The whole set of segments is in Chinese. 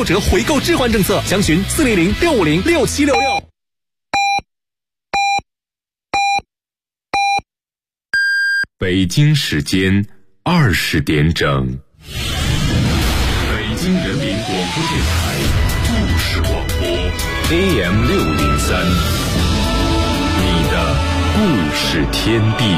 6折回购置换政策，详询400-650-6766。 北京时间20点整，北京人民广播电台故事广播 AM603，你的故事天地。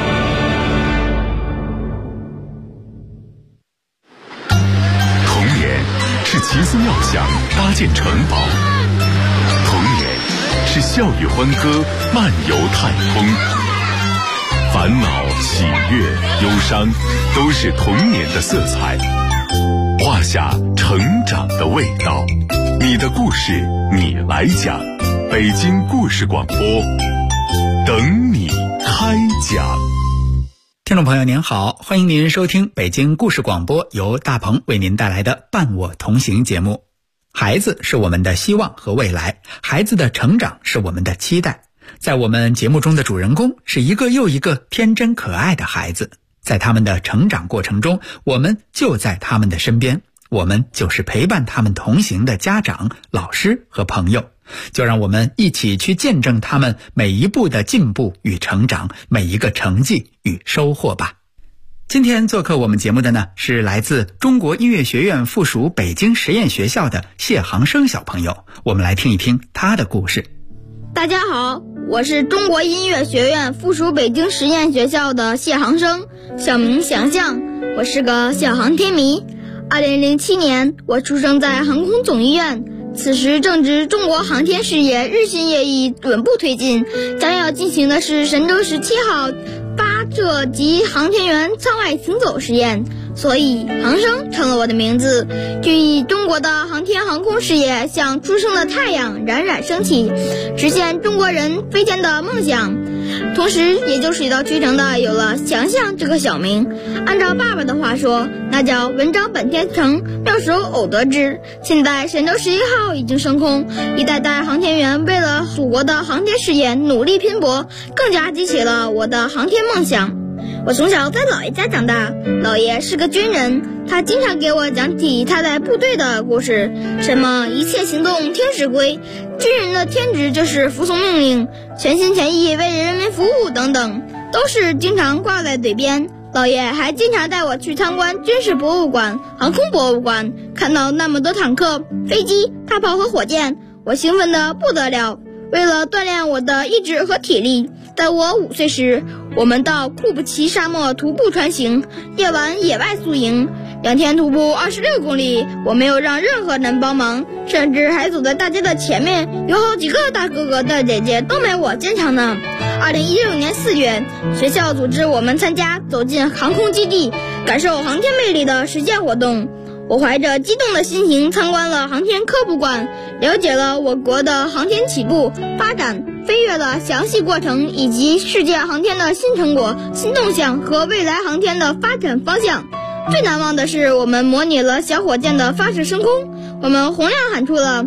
童年是奇思妙想搭建城堡，童年是笑语欢歌漫游太空。烦恼、喜悦、忧伤，都是童年的色彩，画下成长的味道。你的故事，你来讲。北京故事广播，等你开讲。 听众朋友您好，欢迎您收听北京故事广播，由大鹏为您带来的伴我同行节目。孩子是我们的希望和未来，孩子的成长是我们的期待。在我们节目中的主人公是一个又一个天真可爱的孩子，在他们的成长过程中，我们就在他们的身边，我们就是陪伴他们同行的家长、老师和朋友。就让我们一起去见证他们每一步的进步与成长，每一个成绩与收获吧。今天做客我们节目的呢，是来自中国音乐学院附属北京实验学校的谢航生小朋友，我们来听一听他的故事。 大家好，我是中国音乐学院附属北京实验学校的谢航生，小名翔翔，我是个小航天迷。2007年，我出生在航空总医院，此时正值中国航天事业日新月异，稳步推进，将要进行的是神舟17号发射及航天员舱外行走实验，所以航生成了我的名字，寓意中国的航天航空事业像初升的太阳，冉冉升起，实现中国人飞天的梦想。同时也就水到渠成的有了翔翔这个小名。按照爸爸的话说，那叫文章本天成，妙手偶得之。现在神舟11号已经升空，一代代航天员为了祖国的航天事业努力拼搏，更加激起了我的航天梦想。我从小在姥爷家长大，姥爷是个军人，他经常给我讲起他在部队的故事，什么一切行动听指挥，军人的天职就是服从命令，全心全意为人民服务等等，都是经常挂在嘴边。姥爷还经常带我去参观军事博物馆、航空博物馆，看到那么多坦克、飞机、大炮和火箭，我兴奋得不得了。为了锻炼我的意志和体力，在我5岁时，我们到库布齐沙漠徒步穿行，夜晚野外宿营，2天徒步26公里，我没有让任何人帮忙，甚至还走在大街的前面，有好几个大哥哥大姐姐都没我坚强呢。2016年4月，学校组织我们参加走进航空基地，感受航天魅力的实践活动。我怀着激动的心情参观了航天科普馆，了解了我国的航天起步、发展、飞跃的详细过程，以及世界航天的新成果、新动向和未来航天的发展方向。最难忘的是，我们模拟了小火箭的发射升空，我们洪亮喊出了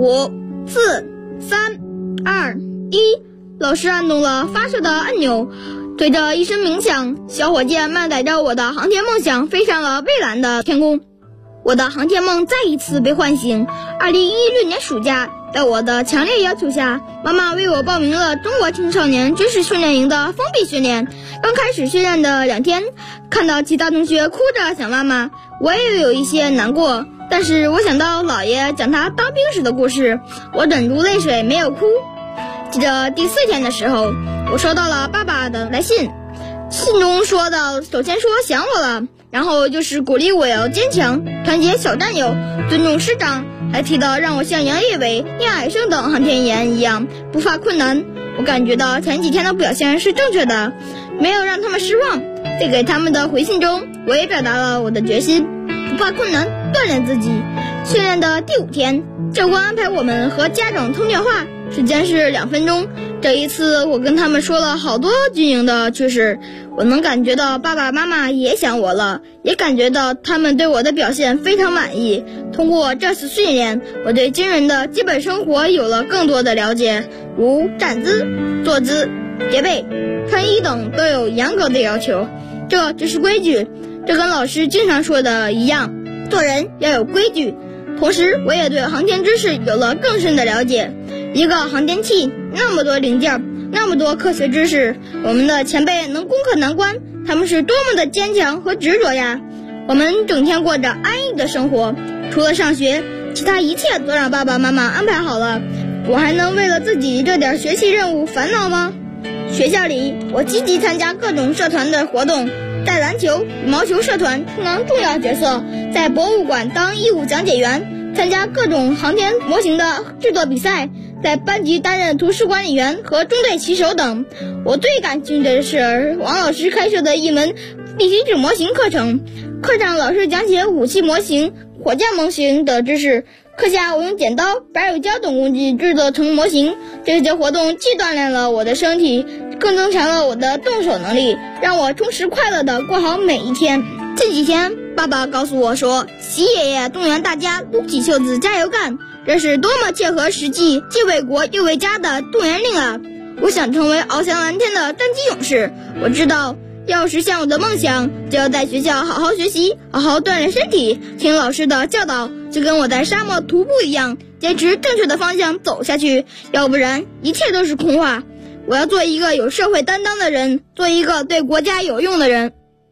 5、4、3、2、1，老师按动了发射的按钮，随着一声鸣响，小火箭慢载着我的航天梦想飞上了蔚蓝的天空。我的航天梦再一次被唤醒。2016年暑假，在我的强烈要求下，妈妈为我报名了中国青少年军事训练营的封闭训练。刚开始训练的2天，看到其他同学哭着想妈妈，我也有一些难过。但是我想到姥爷讲他当兵时的故事，我忍住泪水没有哭。记得第4天的时候，我收到了爸爸的来信，信中说的首先说想我了，然后就是鼓励我要坚强、团结小战友、尊重师长，还提到让我像杨业伟、聂海胜等航天员一样不怕困难。我感觉到前几天的表现是正确的，没有让他们失望。在给他们的回信中，我也表达了我的决心，不怕困难，锻炼自己。训练的第5天，教官安排我们和家长通电话，时间是2分钟。这一次我跟他们说了好多军营的趣事，我能感觉到爸爸妈妈也想我了，也感觉到他们对我的表现非常满意。通过这次训练，我对军人的基本生活有了更多的了解，如站姿、坐姿、叠被、穿衣等都有严格的要求。这就是规矩，这跟老师经常说的一样，做人要有规矩。 同时我也对航天知识有了更深的了解。一个航天器那么多零件，那么多科学知识，我们的前辈能攻克难关，他们是多么的坚强和执着呀！我们整天过着安逸的生活，除了上学，其他一切都让爸爸妈妈安排好了，我还能为了自己这点学习任务烦恼吗？学校里，我积极参加各种社团的活动，在篮球、羽毛球社团充当重要角色，在博物馆当义务讲解员，参加各种航天模型的制作比赛，在班级担任图书管理员和中队旗手等。我最感兴趣的是王老师开设的一门地心质模型课程，课上老师讲解武器模型、火箭模型的知识，课下我用剪刀、白乳胶等工具制作成模型。这些活动既锻炼了我的身体，更增强了我的动手能力，让我充实快乐地过好每一天。这几天爸爸告诉我说，习爷爷动员大家撸起袖子加油干，这是多么切合实际，既为国又为家的动员令啊！我想成为翱翔蓝天的战机勇士。我知道要实现我的梦想，就要在学校好好学习，好好锻炼身体，听老师的教导，就跟我在沙漠徒步一样，坚持正确的方向走下去，要不然一切都是空话。我要做一个有社会担当的人，做一个对国家有用的人。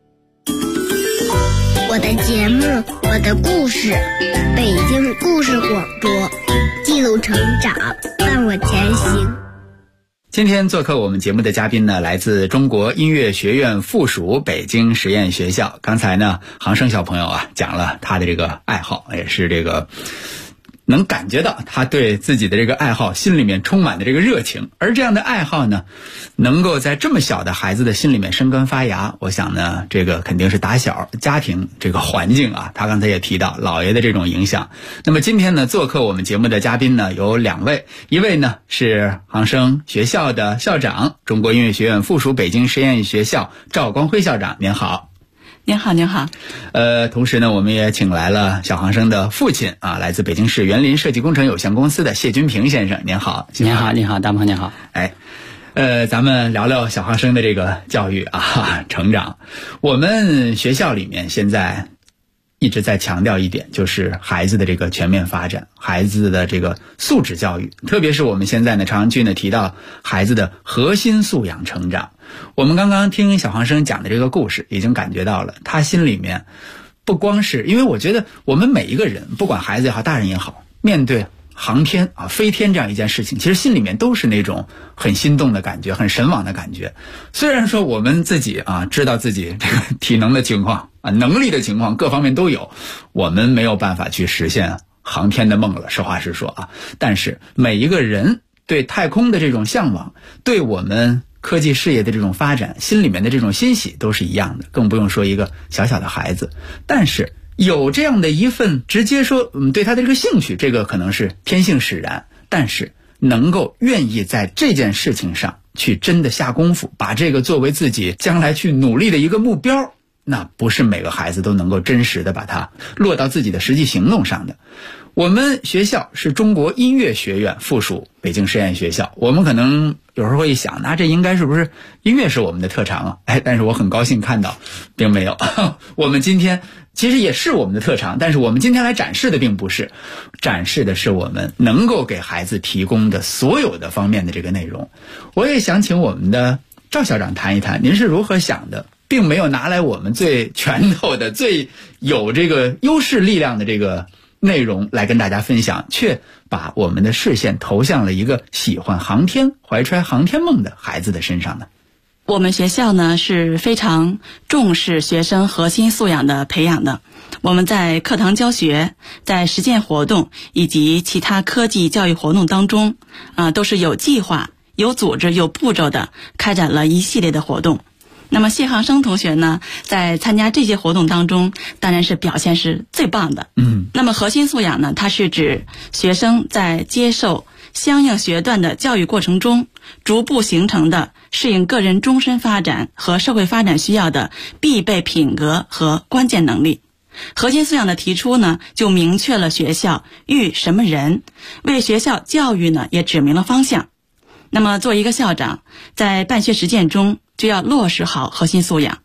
我的节目，我的故事，北京故事广播，记录成长，伴我前行。 今天做客我们节目的嘉宾呢，来自中国音乐学院附属北京实验学校。刚才呢，航生小朋友啊讲了他的这个爱好，也是这个能感觉到他对自己的这个爱好心里面充满的这个热情，而这样的爱好呢，能够在这么小的孩子的心里面生根发芽，我想呢，这个肯定是打小家庭这个环境啊，他刚才也提到姥爷的这种影响。那么今天呢，做客我们节目的嘉宾呢有两位，一位呢是航生学校的校长，中国音乐学院附属北京实验学校赵光辉校长，您好。 您好，您好。 同时呢，我们也请来了小航生的父亲啊，来自北京市园林设计工程有限公司的谢军平先生，您好。 您好，您好，大鹏您好。 咱们聊聊小航生的这个教育啊，成长。我们学校里面现在一直在强调一点，就是孩子的这个全面发展，孩子的这个素质教育，特别是我们现在呢，朝阳区呢提到孩子的核心素养成长。我们刚刚听小航生讲的这个故事，已经感觉到了他心里面不光是，因为我觉得我们每一个人，不管孩子也好，大人也好，面对航天啊、飞天这样一件事情，其实心里面都是那种很心动的感觉，很神往的感觉。虽然说我们自己啊知道自己这个体能的情况啊、能力的情况各方面都有，我们没有办法去实现航天的梦了，实话实说啊。但是每一个人对太空的这种向往，对我们科技事业的这种发展，心里面的这种欣喜都是一样的，更不用说一个小小的孩子。但是有这样的一份直接说对他的这个兴趣，这个可能是天性使然，但是能够愿意在这件事情上去真的下功夫，把这个作为自己将来去努力的一个目标，那不是每个孩子都能够真实的把它落到自己的实际行动上的。我们学校是中国音乐学院附属北京实验学校，我们可能有时候会想，那这应该是不是音乐是我们的特长啊？但是我很高兴看到并没有我们今天其实也是我们的特长，但是我们今天来展示的并不是，展示的是我们能够给孩子提供的所有的方面的这个内容。我也想请我们的赵校长谈一谈，您是如何想的，并没有拿来我们最拳头的、最有这个优势力量的这个内容来跟大家分享，却把我们的视线投向了一个喜欢航天、怀揣航天梦的孩子的身上呢？ 我们学校呢是非常重视学生核心素养的培养的。我们在课堂教学、在实践活动以及其他科技教育活动当中，都是有计划、有组织、有步骤的开展了一系列的活动。那么谢航生同学呢，在参加这些活动当中，当然是表现是最棒的。那么核心素养呢，它是指学生在接受相应学段的教育过程中，逐步形成的适应个人终身发展和社会发展需要的必备品格和关键能力。核心素养的提出呢，就明确了学校育什么人，为学校教育呢也指明了方向。那么作为一个校长，在办学实践中就要落实好核心素养。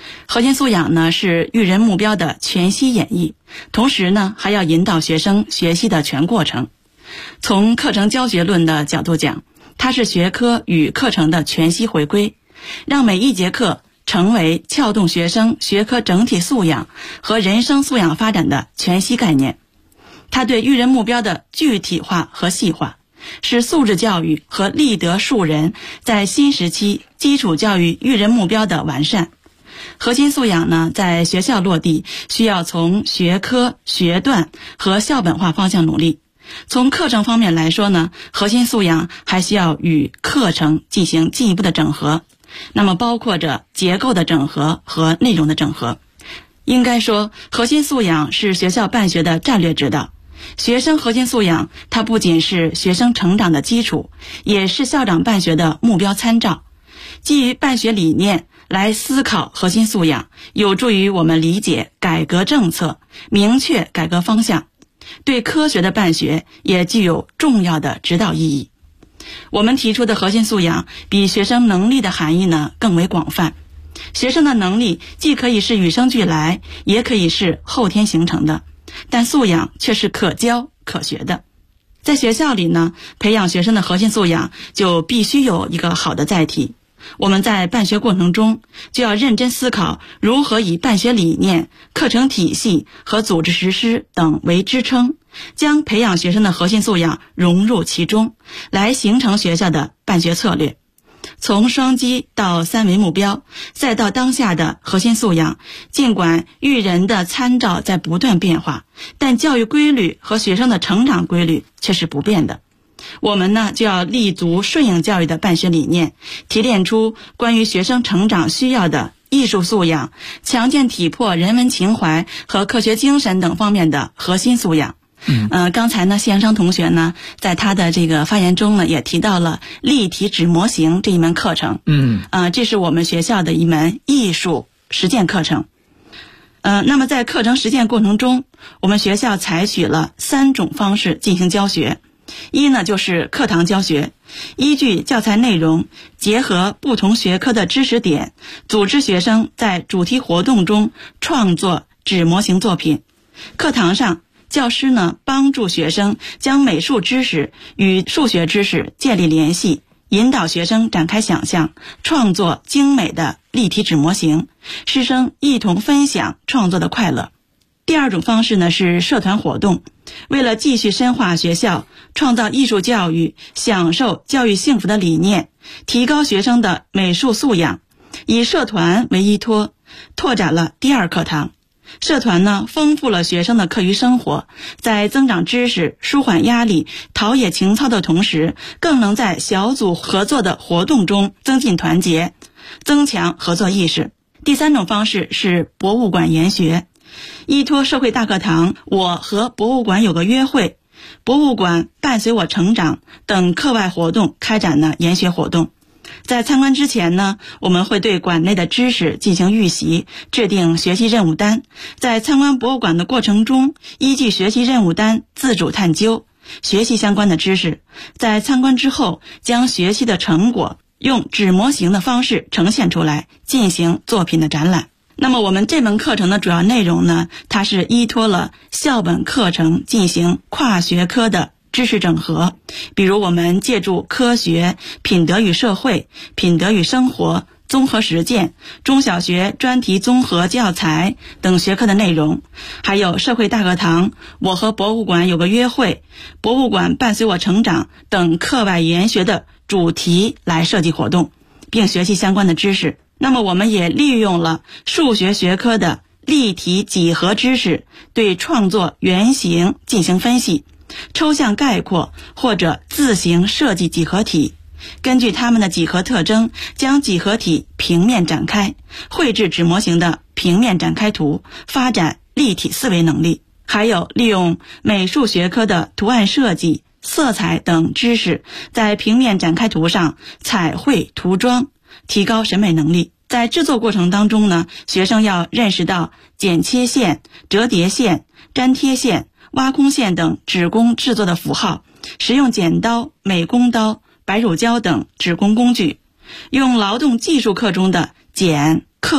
核心素养呢是育人目标的全息演绎，同时呢还要引导学生学习的全过程。从课程教学论的角度讲，它是学科与课程的全息回归，让每一节课成为撬动学生学科整体素养和人生素养发展的全息概念。它对育人目标的具体化和细化，是素质教育和立德树人在新时期基础教育育人目标的完善。核心素养呢，在学校落地需要从学科、学段和校本化方向努力。从课程方面来说呢，核心素养还需要与课程进行进一步的整合，那么包括着结构的整合和内容的整合。应该说，核心素养是学校办学的战略指导。学生核心素养，它不仅是学生成长的基础，也是校长办学的目标参照。基于办学理念来思考核心素养，有助于我们理解改革政策，明确改革方向，对科学的办学也具有重要的指导意义。我们提出的核心素养比学生能力的含义呢更为广泛。学生的能力既可以是与生俱来，也可以是后天形成的，但素养却是可教可学的。在学校里呢，培养学生的核心素养就必须有一个好的载体。我们在办学过程中就要认真思考如何以办学理念、课程体系和组织实施等为支撑，将培养学生的核心素养融入其中，来形成学校的办学策略。从双基到三维目标，再到当下的核心素养，尽管育人的参照在不断变化，但教育规律和学生的成长规律却是不变的。我们呢就要立足顺应教育的办学理念，提炼出关于学生成长需要的艺术素养、强健体魄人文情怀和科学精神等方面的核心素养。刚才呢，谢阳生同学呢，在他的这个发言中呢，也提到了立体纸模型这一门课程。这是我们学校的一门艺术实践课程。那么在课程实践过程中，我们学校采取了3种方式进行教学。一呢，就是课堂教学，依据教材内容，结合不同学科的知识点，组织学生在主题活动中创作纸模型作品。课堂上，教师呢帮助学生将美术知识与数学知识建立联系，引导学生展开想象，创作精美的立体纸模型，师生一同分享创作的快乐。第2种方式呢是社团活动，为了继续深化学校创造艺术教育、享受教育幸福的理念，提高学生的美术素养，以社团为依托，拓展了第2课堂。社团呢丰富了学生的课余生活，在增长知识、舒缓压力、陶冶情操的同时，更能在小组合作的活动中增进团结，增强合作意识。第3种方式是博物馆研学，依托社会大课堂、我和博物馆有个约会、博物馆伴随我成长等课外活动开展了研学活动。在参观之前呢，我们会对馆内的知识进行预习，制定学习任务单。在参观博物馆的过程中，依据学习任务单自主探究，学习相关的知识。在参观之后，将学习的成果用纸模型的方式呈现出来，进行作品的展览。那么我们这门课程的主要内容呢，它是依托了校本课程进行跨学科的知识整合，比如我们借助科学、品德与社会、品德与生活、综合实践、中小学专题综合教材等学科的内容，还有社会大课堂、我和博物馆有个约会、博物馆伴随我成长等课外研学的主题来设计活动，并学习相关的知识。那么我们也利用了数学学科的立体几何知识，对创作原型进行分析，抽象概括或者自行设计几何体，根据它们的几何特征，将几何体平面展开，绘制纸模型的平面展开图，发展立体思维能力。还有利用美术学科的图案设计、色彩等知识，在平面展开图上彩绘涂装，提高审美能力。在制作过程当中呢，学生要认识到剪切线、折叠线、粘贴线、挖空线等纸工制作的符号，使用剪刀、美工刀、白乳胶等纸工工具，用劳动技术课中的剪、刻、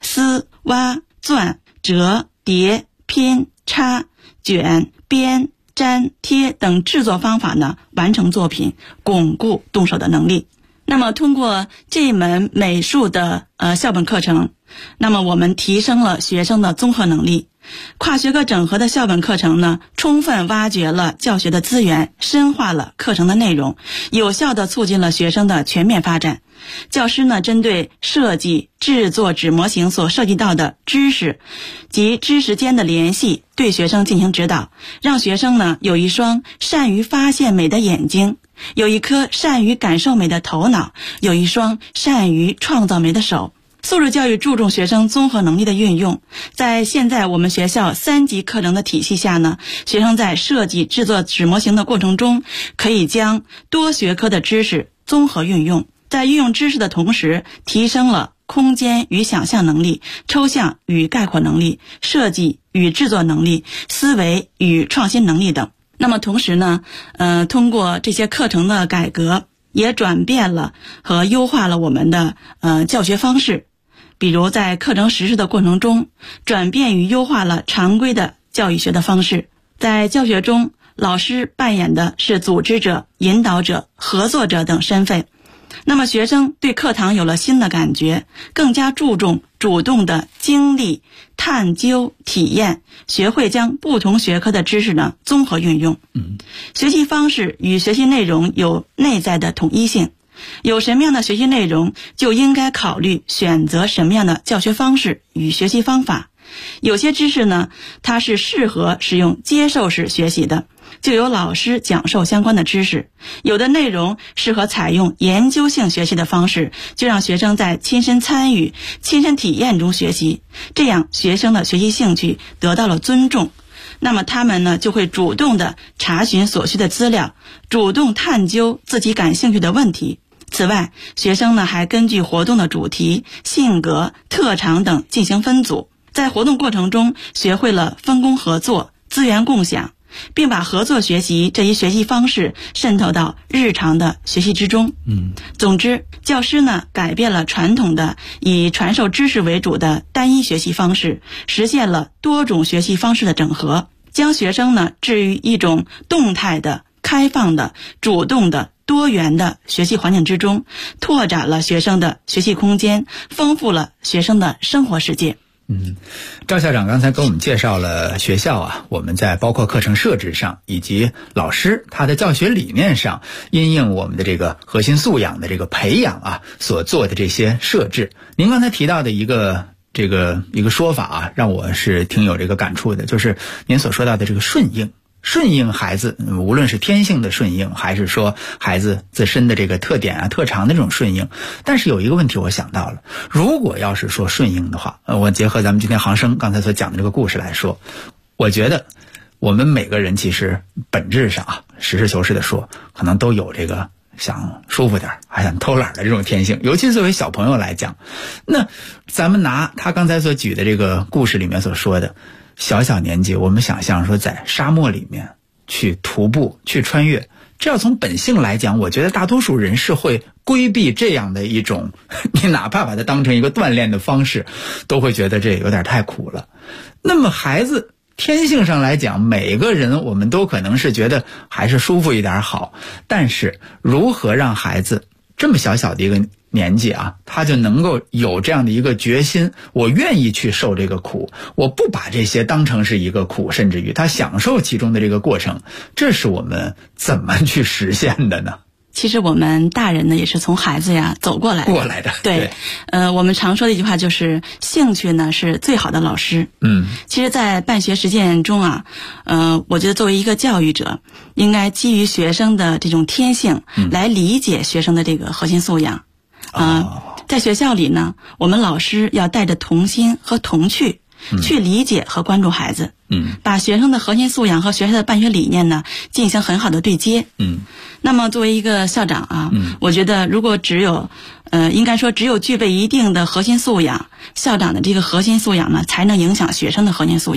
撕、挖、钻、折、叠、拼、插、卷、编、粘、贴等制作方法呢，完成作品，巩固动手的能力。那么通过这门美术的校本课程，那么我们提升了学生的综合能力。跨学科整合的校本课程呢，充分挖掘了教学的资源，深化了课程的内容，有效地促进了学生的全面发展。教师呢，针对设计、制作纸模型所涉及到的知识及知识间的联系，对学生进行指导，让学生呢有一双善于发现美的眼睛，有一颗善于感受美的头脑，有一双善于创造美的手。素质教育注重学生综合能力的运用，在现在我们学校3级课程的体系下呢，学生在设计制作纸模型的过程中，可以将多学科的知识综合运用，在运用知识的同时，提升了空间与想象能力、抽象与概括能力、设计与制作能力、思维与创新能力等。那么同时呢，通过这些课程的改革，也转变了和优化了我们的教学方式。比如在课程实施的过程中，转变与优化了常规的教育学的方式。在教学中，老师扮演的是组织者、引导者、合作者等身份。那么学生对课堂有了新的感觉，更加注重主动的经历、探究、体验，学会将不同学科的知识呢综合运用。学习方式与学习内容有内在的统一性，有什么样的学习内容，就应该考虑选择什么样的教学方式与学习方法。有些知识呢，它是适合使用接受式学习的，就由老师讲授相关的知识；有的内容适合采用研究性学习的方式，就让学生在亲身参与、亲身体验中学习，这样学生的学习兴趣得到了尊重。那么他们呢，就会主动地查询所需的资料，主动探究自己感兴趣的问题。此外，学生呢还根据活动的主题、性格、特长等进行分组，在活动过程中学会了分工合作、资源共享，并把合作学习这一学习方式渗透到日常的学习之中。总之，教师呢改变了传统的以传授知识为主的单一学习方式，实现了多种学习方式的整合，将学生呢置于一种动态的、开放的、主动的、多元的学习环境之中，拓展了学生的学习空间，丰富了学生的生活世界。 赵校长刚才给我们介绍了学校啊，我们在包括课程设置上以及老师他的教学理念上，因应我们的这个核心素养的这个培养啊所做的这些设置。您刚才提到的一个说法啊，让我是挺有这个感触的，就是您所说到的这个顺应孩子，无论是天性的顺应，还是说孩子自身的这个特点啊、特长的这种顺应。但是有一个问题我想到了，如果要是说顺应的话，我结合咱们今天航生刚才所讲的这个故事来说，我觉得我们每个人其实本质上啊，实事求是的说，可能都有这个想舒服点还想偷懒的这种天性，尤其作为小朋友来讲。那咱们拿他刚才所举的这个故事里面所说的小年纪，我们想象说在沙漠里面去徒步去穿越，这要从本性来讲，我觉得大多数人是会规避这样的一种，你哪怕把它当成一个锻炼的方式，都会觉得这有点太苦了。那么孩子天性上来讲，每个人我们都可能是觉得还是舒服一点好，但是如何让孩子这么小的一个年纪啊，他就能够有这样的一个决心，我愿意去受这个苦，我不把这些当成是一个苦，甚至于他享受其中的这个过程，这是我们怎么去实现的呢？ 其实我们大人呢也是从孩子呀走过来的。对，我们常说的一句话就是兴趣呢是最好的老师。其实在办学实践中啊，我觉得作为一个教育者，应该基于学生的这种天性来理解学生的这个核心素养。在学校里呢，我们老师要带着童心和童趣去理解和关注孩子，把学生的核心素养和学校的办学理念呢进行很好的对接。那么作为一个校长啊，我觉得如果应该说只有具备一定的核心素养，校长的这个核心素养呢才能影响学生的核心素养。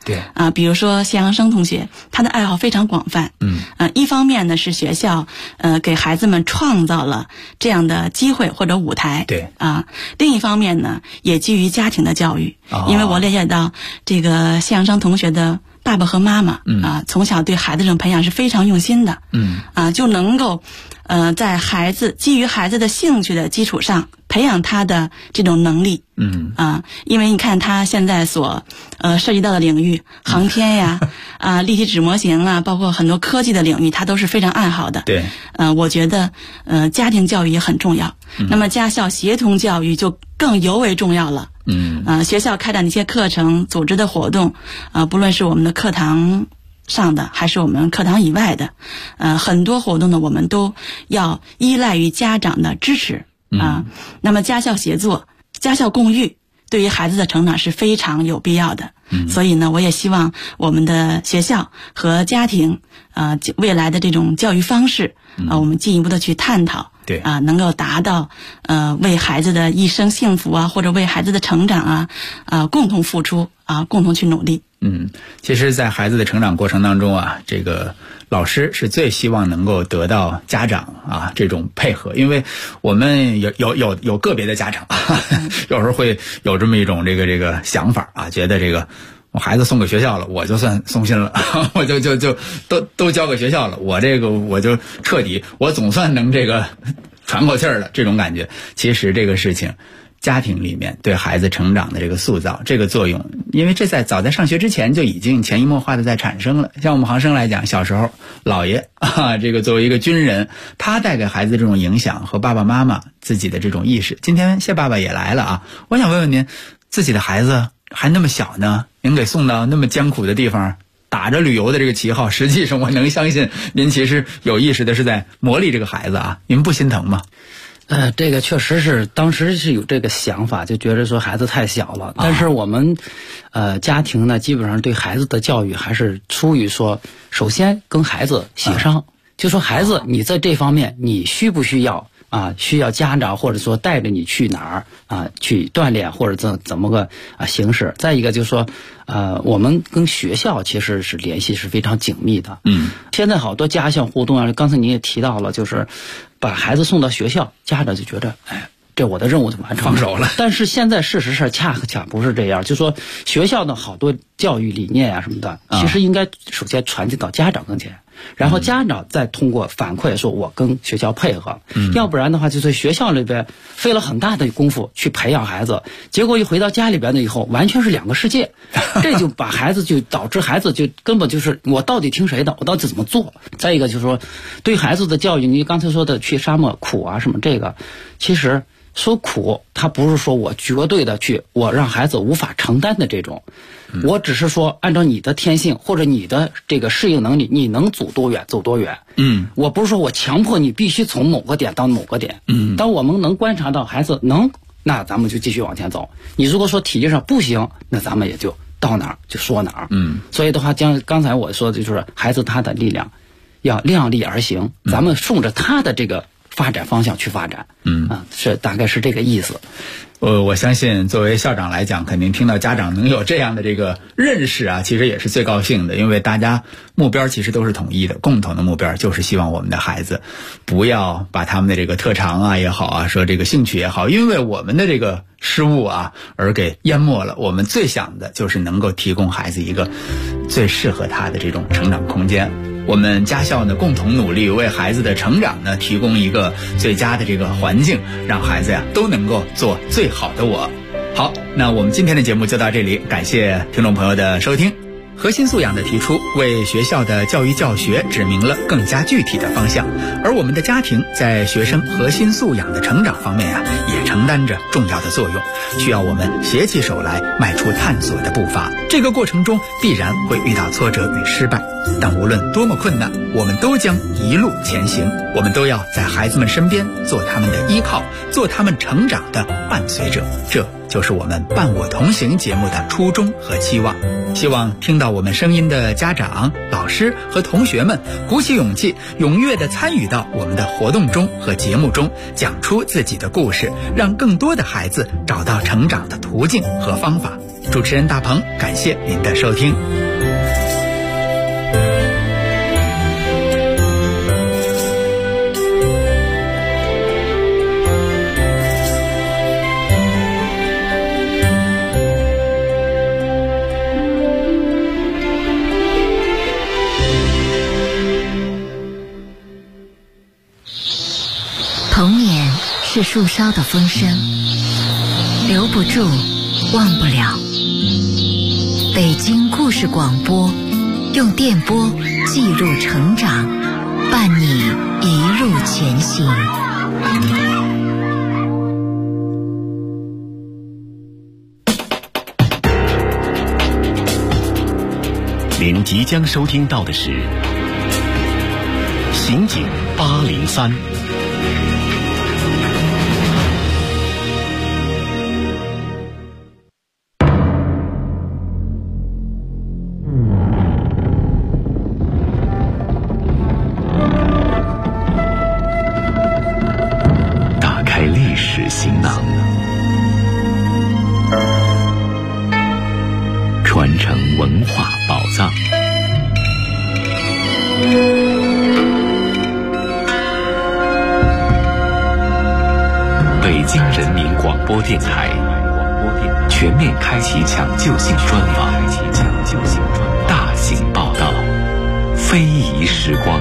对比如说谢阳生同学，他的爱好非常广泛。一方面呢是学校给孩子们创造了这样的机会或者舞台。 对另一方面呢也基于家庭的教育。因为我了解到这个谢阳生同学的爸爸和妈妈从小对孩子这种培养是非常用心的。就能够在基于孩子的兴趣的基础上培养他的这种能力。因为你看他现在所涉及到的领域，航天呀立体纸模型啊，包括很多科技的领域，他都是非常爱好的。 对我觉得家庭教育也很重要。那么家校协同教育就更尤为重要了。学校开展的一些课程组织的活动不论是我们的课堂上的还是我们课堂以外的很多活动呢我们都要依赖于家长的支持那么家校协作家校共育对于孩子的成长是非常有必要的。所以呢我也希望我们的学校和家庭未来的这种教育方式我们进一步的去探讨。 对能够达到为孩子的一生幸福或者为孩子的成长共同付出共同去努力。 其实在孩子的成长过程当中这个老师是最希望能够得到家长这种配合，因为我们有个别的家长有时候会有这么一种这个想法觉得这个我孩子送给学校了，我就算松心了，我就都交给学校了，我就彻底，我总算能这个喘口气儿了，这种感觉。其实这个事情，家庭里面对孩子成长的这个塑造，这个作用，因为这早在上学之前就已经潜移默化的在产生了。像我们航生来讲，小时候姥爷这个作为一个军人，他带给孩子这种影响和爸爸妈妈自己的这种意识。今天谢爸爸也来了我想问问您，自己的孩子还那么小呢，您给送到那么艰苦的地方，打着旅游的这个旗号，实际上我能相信您其实有意识的是在磨砺这个孩子您不心疼吗？ 这个确实是当时是有这个想法，就觉得说孩子太小了。但是我们家庭呢，基本上对孩子的教育还是出于说，首先跟孩子协商，就说孩子你在这方面你需不需要需要家长或者说带着你去哪儿去锻炼或者怎么个形式。再一个就是说我们跟学校其实是联系是非常紧密的。现在好多家校互动刚才你也提到了，就是把孩子送到学校，家长就觉得这我的任务就完成了， 放手了。 但是现在事实上恰不是这样，就说学校的好多教育理念什么的其实应该首先传递到家长跟前，然后家长再通过反馈说我跟学校配合。要不然的话就是学校里边费了很大的功夫去培养孩子，结果一回到家里边的以后完全是两个世界。这就把孩子就导致孩子就根本就是我到底听谁的，我到底怎么做。再一个就是说对孩子的教育，你刚才说的去沙漠苦什么，这个其实说苦他不是说我绝对的我让孩子无法承担的这种，我只是说按照你的天性或者你的这个适应能力，你能走多远走多远。我不是说我强迫你必须从某个点到某个点。当我们能观察到孩子能，那咱们就继续往前走。你如果说体力上不行，那咱们也就到哪儿就说哪儿。所以的话刚才我说的就是孩子他的力量要量力而行，咱们顺着他的这个发展方向去发展。是大概是这个意思。 我相信作为校长来讲，肯定听到家长能有这样的这个认识其实也是最高兴的，因为大家目标其实都是统一的，共同的目标就是希望我们的孩子不要把他们的这个特长也好说这个兴趣也好，因为我们的这个失误而给淹没了。我们最想的就是能够提供孩子一个最适合他的这种成长空间。我们家校呢共同努力，为孩子的成长呢提供一个最佳的这个环境，让孩子都能够做最好的我。好，那我们今天的节目就到这里，感谢听众朋友的收听。核心素养的提出，为学校的教育教学指明了更加具体的方向，而我们的家庭在学生核心素养的成长方面也承担着重要的作用，需要我们携起手来迈出探索的步伐。这个过程中必然会遇到挫折与失败，但无论多么困难，我们都将一路前行。我们都要在孩子们身边做他们的依靠，做他们成长的伴随者。这就是我们伴我同行节目的初衷和期望。希望听到我们声音的家长、老师和同学们鼓起勇气，踊跃地参与到我们的活动中和节目中，讲出自己的故事，让更多的孩子找到成长的途径和方法。 主持人大鹏，感谢您的收听。 童年是树梢的风声，留不住，忘不了。北京故事广播，用电波记录成长，伴你一路前行。 您即将收听到的是《刑警803》。打开历史行囊，传承文化宝藏。北京人民广播电台全面开启抢救性专访，大型报道，非遗时光。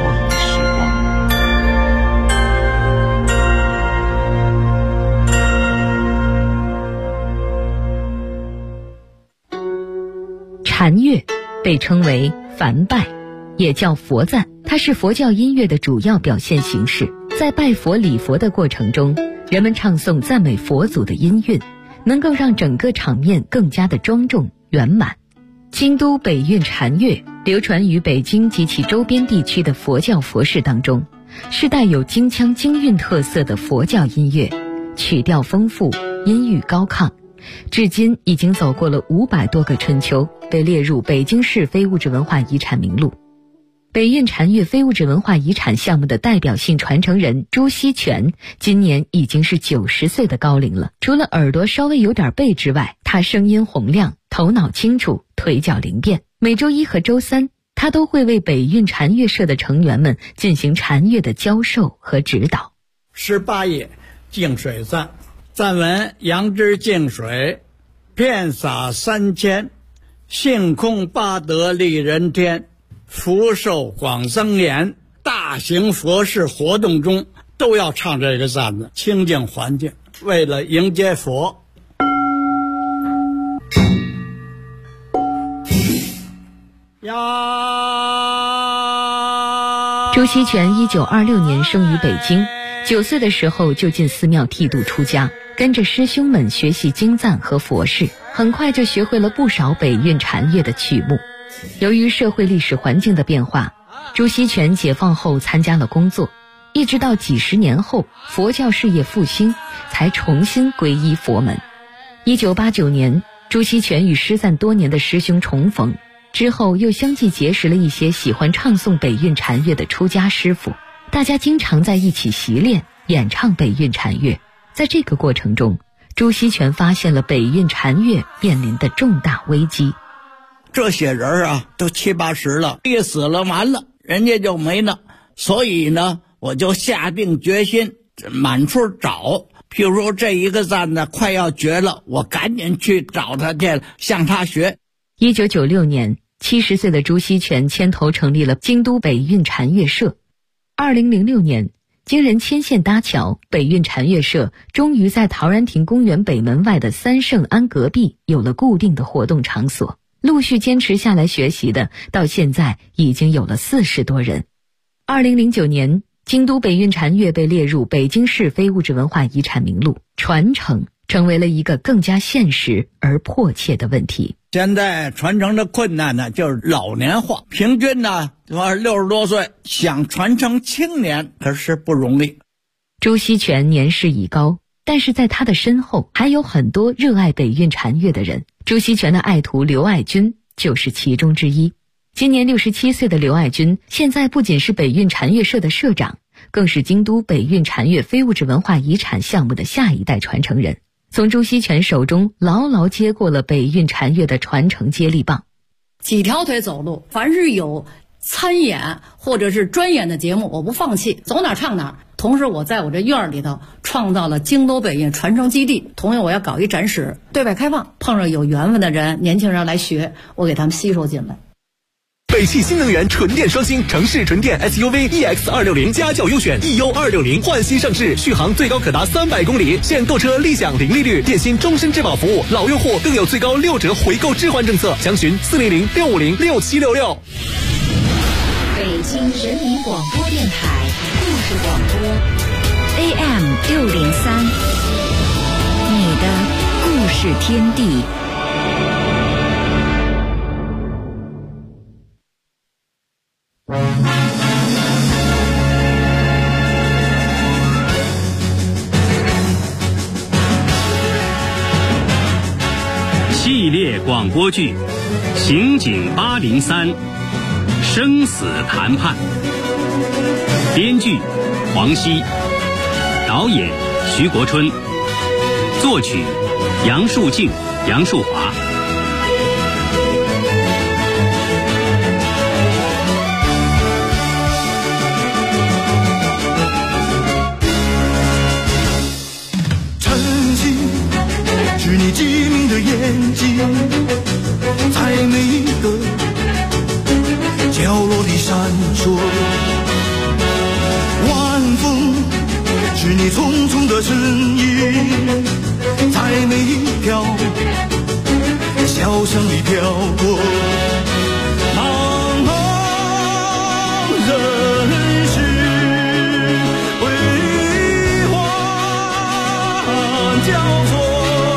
禅乐被称为梵拜，也叫佛赞，它是佛教音乐的主要表现形式。在拜佛礼佛的过程中，人们唱诵赞美佛祖的音韵，能够让整个场面更加的庄重圆满。京都北韵禅乐流传于北京及其周边地区的佛教佛事当中，是带有京腔京韵特色的佛教音乐，曲调丰富，音域高亢，至今已经走过了500多个春秋，被列入北京市非物质文化遗产名录。北韵禅乐非物质文化遗产项目的代表性传承人朱锡全今年已经是90岁的高龄了。除了耳朵稍微有点背之外，他声音洪亮，头脑清楚，腿脚灵便。每周一和周三，他都会为北韵禅乐社的成员们进行禅乐的教授和指导。 18页净水赞，赞文：杨枝净水，遍洒3000，性空八德利人天，福寿广增延。大型佛事活动中都要唱这个赞子，清净环境，为了迎接佛。 朱锡全1926年生于北京，9岁的时候就进寺庙剃度出家，跟着师兄们学习经赞和佛事，很快就学会了不少北韵禅乐的曲目。由于社会历史环境的变化，朱锡全解放后参加了工作，一直到几十年后佛教事业复兴，才重新皈依佛门。1989年，朱锡全与失散多年的师兄重逢，之后又相继结识了一些喜欢唱诵北韵禅乐的出家师傅，大家经常在一起习练演唱北韵禅乐。在这个过程中，朱锡全发现了北韵禅乐面临的重大危机。 这些人啊，都70、80了，一死了完了，人家就没了。所以呢，我就下定决心满处找。譬如说这一个赞呢快要绝了，我赶紧去找他去，向他学。 1996年，70岁的朱锡全牵头成立了京都北韵禅乐社。2006年，经人牵线搭桥，北韵禅乐社终于在陶然亭公园北门外的三圣庵隔壁有了固定的活动场所。陆续坚持下来学习的，到现在已经有了40多人。2009年，京都北韵禅乐被列入北京市非物质文化遗产名录，传承成为了一个更加现实而迫切的问题。 现在传承的困难呢，就是老年化，平均呢60多岁，想传承青年可是不容易。 朱锡全年事已高，但是在他的身后还有很多热爱北韵禅乐的人。朱锡全的爱徒刘爱军就是其中之一。今年67岁的刘爱军，现在不仅是北韵禅乐社的社长，更是京都北韵禅乐非物质文化遗产项目的下一代传承人。 从朱锡全手中牢牢接过了北运禅乐的传承接力棒。 几条腿走路，凡是有参演或者是专演的节目，我不放弃，走哪儿唱哪儿。同时我在我这院儿里头创造了京都北运传承基地，同样我要搞一展示，对外开放，碰上有缘分的人，年轻人来学，我给他们吸收进来。 北汽新能源纯电双星城市纯电 SUV EX260家轿优选 EU260换新上市，续航最高可达300公里，现购车立享零利率，电信终身质保服务，老用户更有最高6折回购置换政策，详询400-650-6766。 北京人民广播电台故事广播 AM603，你的故事天地。 系列广播剧《刑警803生死谈判》，编剧黄熙，导演徐国春，作曲杨树静、杨树华。 是你机灵的眼睛，在每一个角落里闪烁。晚风是你匆匆的身影，在每一条小巷里飘过。茫茫人世辉煌交错。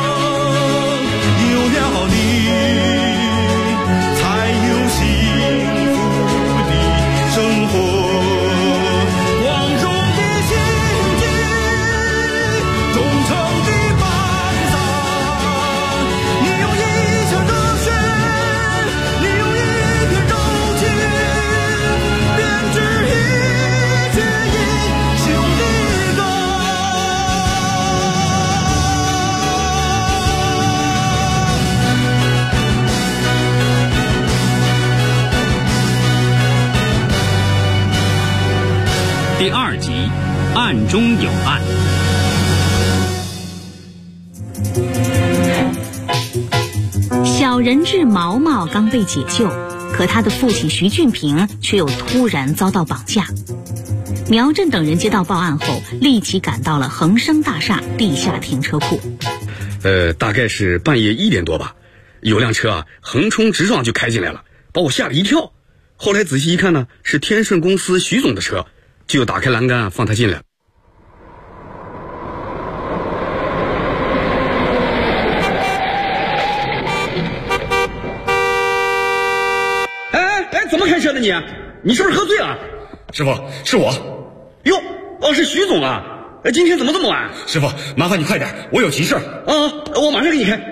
第2集，暗中有暗。 小人质毛毛刚被解救，可他的父亲徐俊平却又突然遭到绑架。苗振等人接到报案后，立即赶到了恒生大厦地下停车库。 大概是半夜1点多吧，有辆车横冲直撞就开进来了，把我吓了一跳。后来仔细一看呢，是天顺公司徐总的车，就打开栏杆放他进来。怎么开车的你？你是不是喝醉了？ 师傅，是我。 哟，是徐总啊！今天怎么这么晚？ 师傅，麻烦你快点，我有急事。 我马上给你开。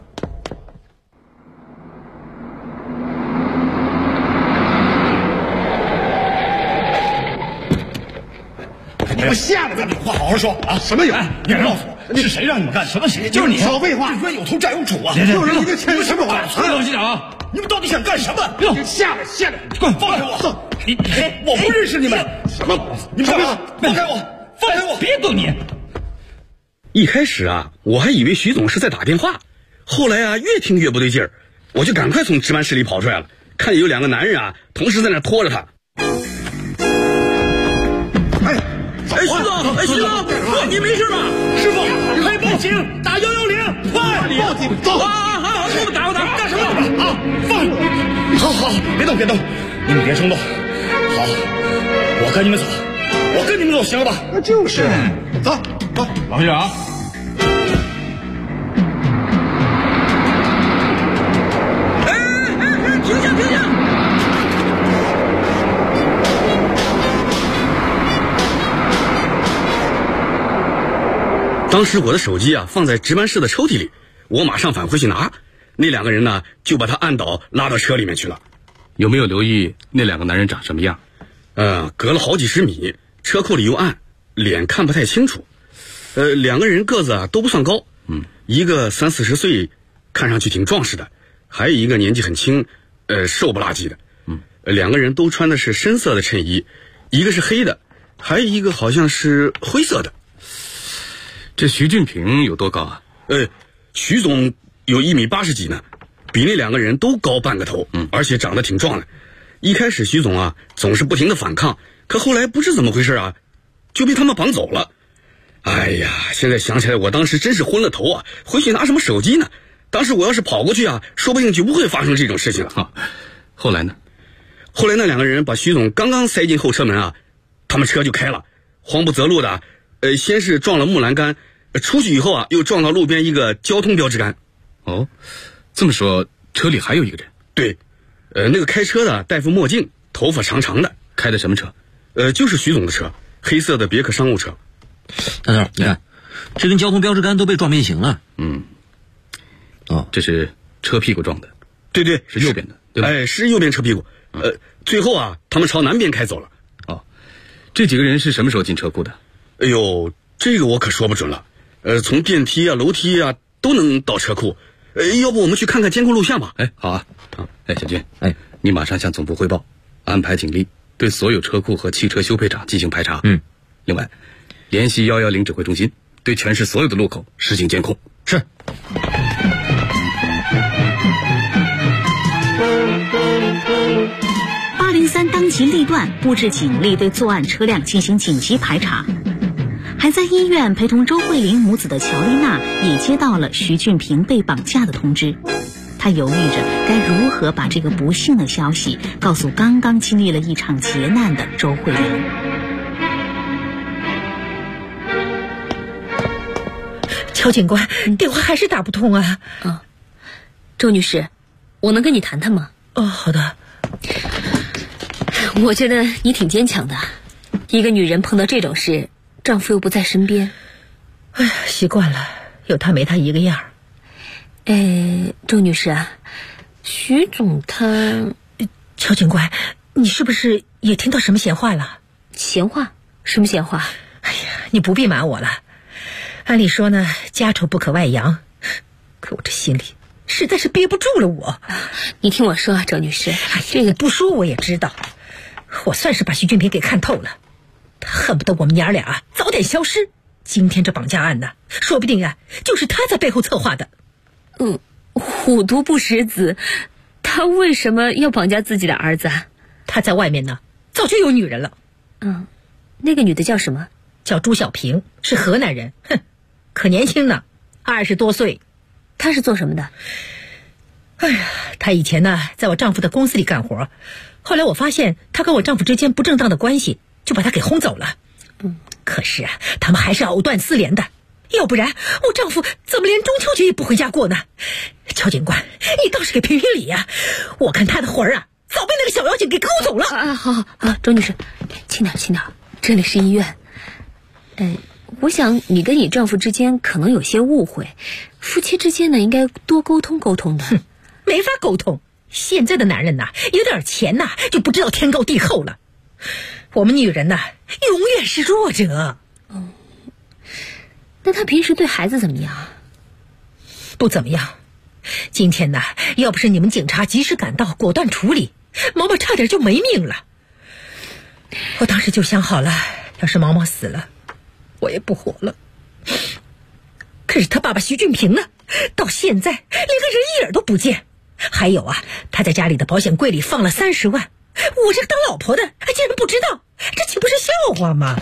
你们下来吧，你话好好说啊！什么有？你告诉我，是谁让你们干？什么谁？就是你！少废话！冤有头债有主啊！就是你这欠什么管？冷静点啊！你们到底想干什么？下来，下来！滚！放开我！你我不认识你们！什么？你们干嘛？放开我！放开我！ 别动你！一开始我还以为徐总是在打电话，后来越听越不对劲儿，我就赶快从值班室里跑出来了，看见有2个男人同时在那拖着他。徐总，你没事吧？ 师傅，快报警，打110，快！报警，走！ 好，给我打，干什么放！好，别动，你们别冲动。好，我跟你们走，行了吧？那就是，走，老学长。 停下！当时我的手机放在值班室的抽屉里，我马上返回去拿。那2个人呢，就把他按倒拉到车里面去了。 有没有留意那2个男人长什么样？ 隔了好几十米，车库里又暗，脸看不太清楚。2个人个子都不算高， 一个30-40岁，看上去挺壮实的，还有一个年纪很轻，瘦不拉几的。两个人都穿的是深色的衬衣，一个是黑的，还有一个好像是灰色的。 这徐俊平有多高啊？ 徐总有1.80米几呢，比那两个人都高半个头，而且长得挺壮的。一开始徐总啊总是不停的反抗，可后来不知怎么回事啊，就被他们绑走了。哎呀，现在想起来我当时真是昏了头啊，回去拿什么手机呢？当时我要是跑过去啊，说不定就不会发生这种事情了。 后来呢？ 后来那两个人把徐总刚刚塞进后车门啊，他们车就开了，慌不择路的，先是撞了木栏杆，出去以后啊，又撞到路边一个交通标志杆。 哦，这么说车里还有一个人？ 对，那个开车的戴副墨镜，头发长长的。 开的什么车？ 就是徐总的车，黑色的别克商务车。 大头，你看，这根交通标志杆都被撞变形了。 这是车屁股撞的。 对， 是右边的，对吧？ 是右边车屁股。最后啊，他们朝南边开走了。 这几个人是什么时候进车库的？ 哎呦，这个我可说不准了。从电梯啊、楼梯啊都能到车库。要不我们去看看监控录像吧？ 好啊。小军，你马上向总部汇报，安排警力对所有车库和汽车修配厂进行排查。另外，联系110指挥中心，对全市所有的路口实行监控。 是。 803当机立断，布置警力对作案车辆进行紧急排查。还在医院陪同周慧玲母子的乔丽娜也接到了徐俊平被绑架的通知。她犹豫着该如何把这个不幸的消息告诉刚刚经历了一场劫难的周慧玲。 乔警官，电话还是打不通啊。 周女士，我能跟你谈谈吗？ 好的。 我觉得你挺坚强的，一个女人碰到这种事，丈夫又不在身边。 哎呀，习惯了，有他没他一个样。 周女士啊，徐总他…… 乔警官，你是不是也听到什么闲话了？ 闲话？什么闲话？ 哎呀，你不必瞒我了。按理说呢，家丑不可外扬，可我这心里实在是憋不住了。 你听我说啊，周女士， 这个不说我也知道。我算是把徐俊平给看透了，他恨不得我们娘俩早点消失。今天这绑架案呢，说不定就是他在背后策划的。 虎毒不食子，他为什么要绑架自己的儿子啊？ 他在外面呢，早就有女人了。 那个女的叫什么？ 叫朱小平，是河南人，可年轻呢，20多岁。 她是做什么的？ 哎呀，她以前呢，在我丈夫的公司里干活，后来我发现她跟我丈夫之间不正当的关系，就把她给轰走了。可是他们还是藕断丝连的，要不然我丈夫怎么连中秋节也不回家过呢？乔警官，你倒是给评评理呀！我看他的魂早被那个小妖精给勾走了。 好，周女士，轻点，这里是医院。我想你跟你丈夫之间可能有些误会，夫妻之间呢应该多沟通沟通的。 没法沟通，现在的男人有点钱就不知道天高地厚了。我们女人永远是弱者。 那他平时对孩子怎么样？ 不怎么样。今天要不是你们警察及时赶到，果断处理，毛毛差点就没命了。我当时就想好了，要是毛毛死了，我也不活了。可是他爸爸徐俊平呢，到现在连个人影都不见。还有他在家里的保险柜里放了30万，我这个当老婆的竟然不知道，这岂不是笑话吗？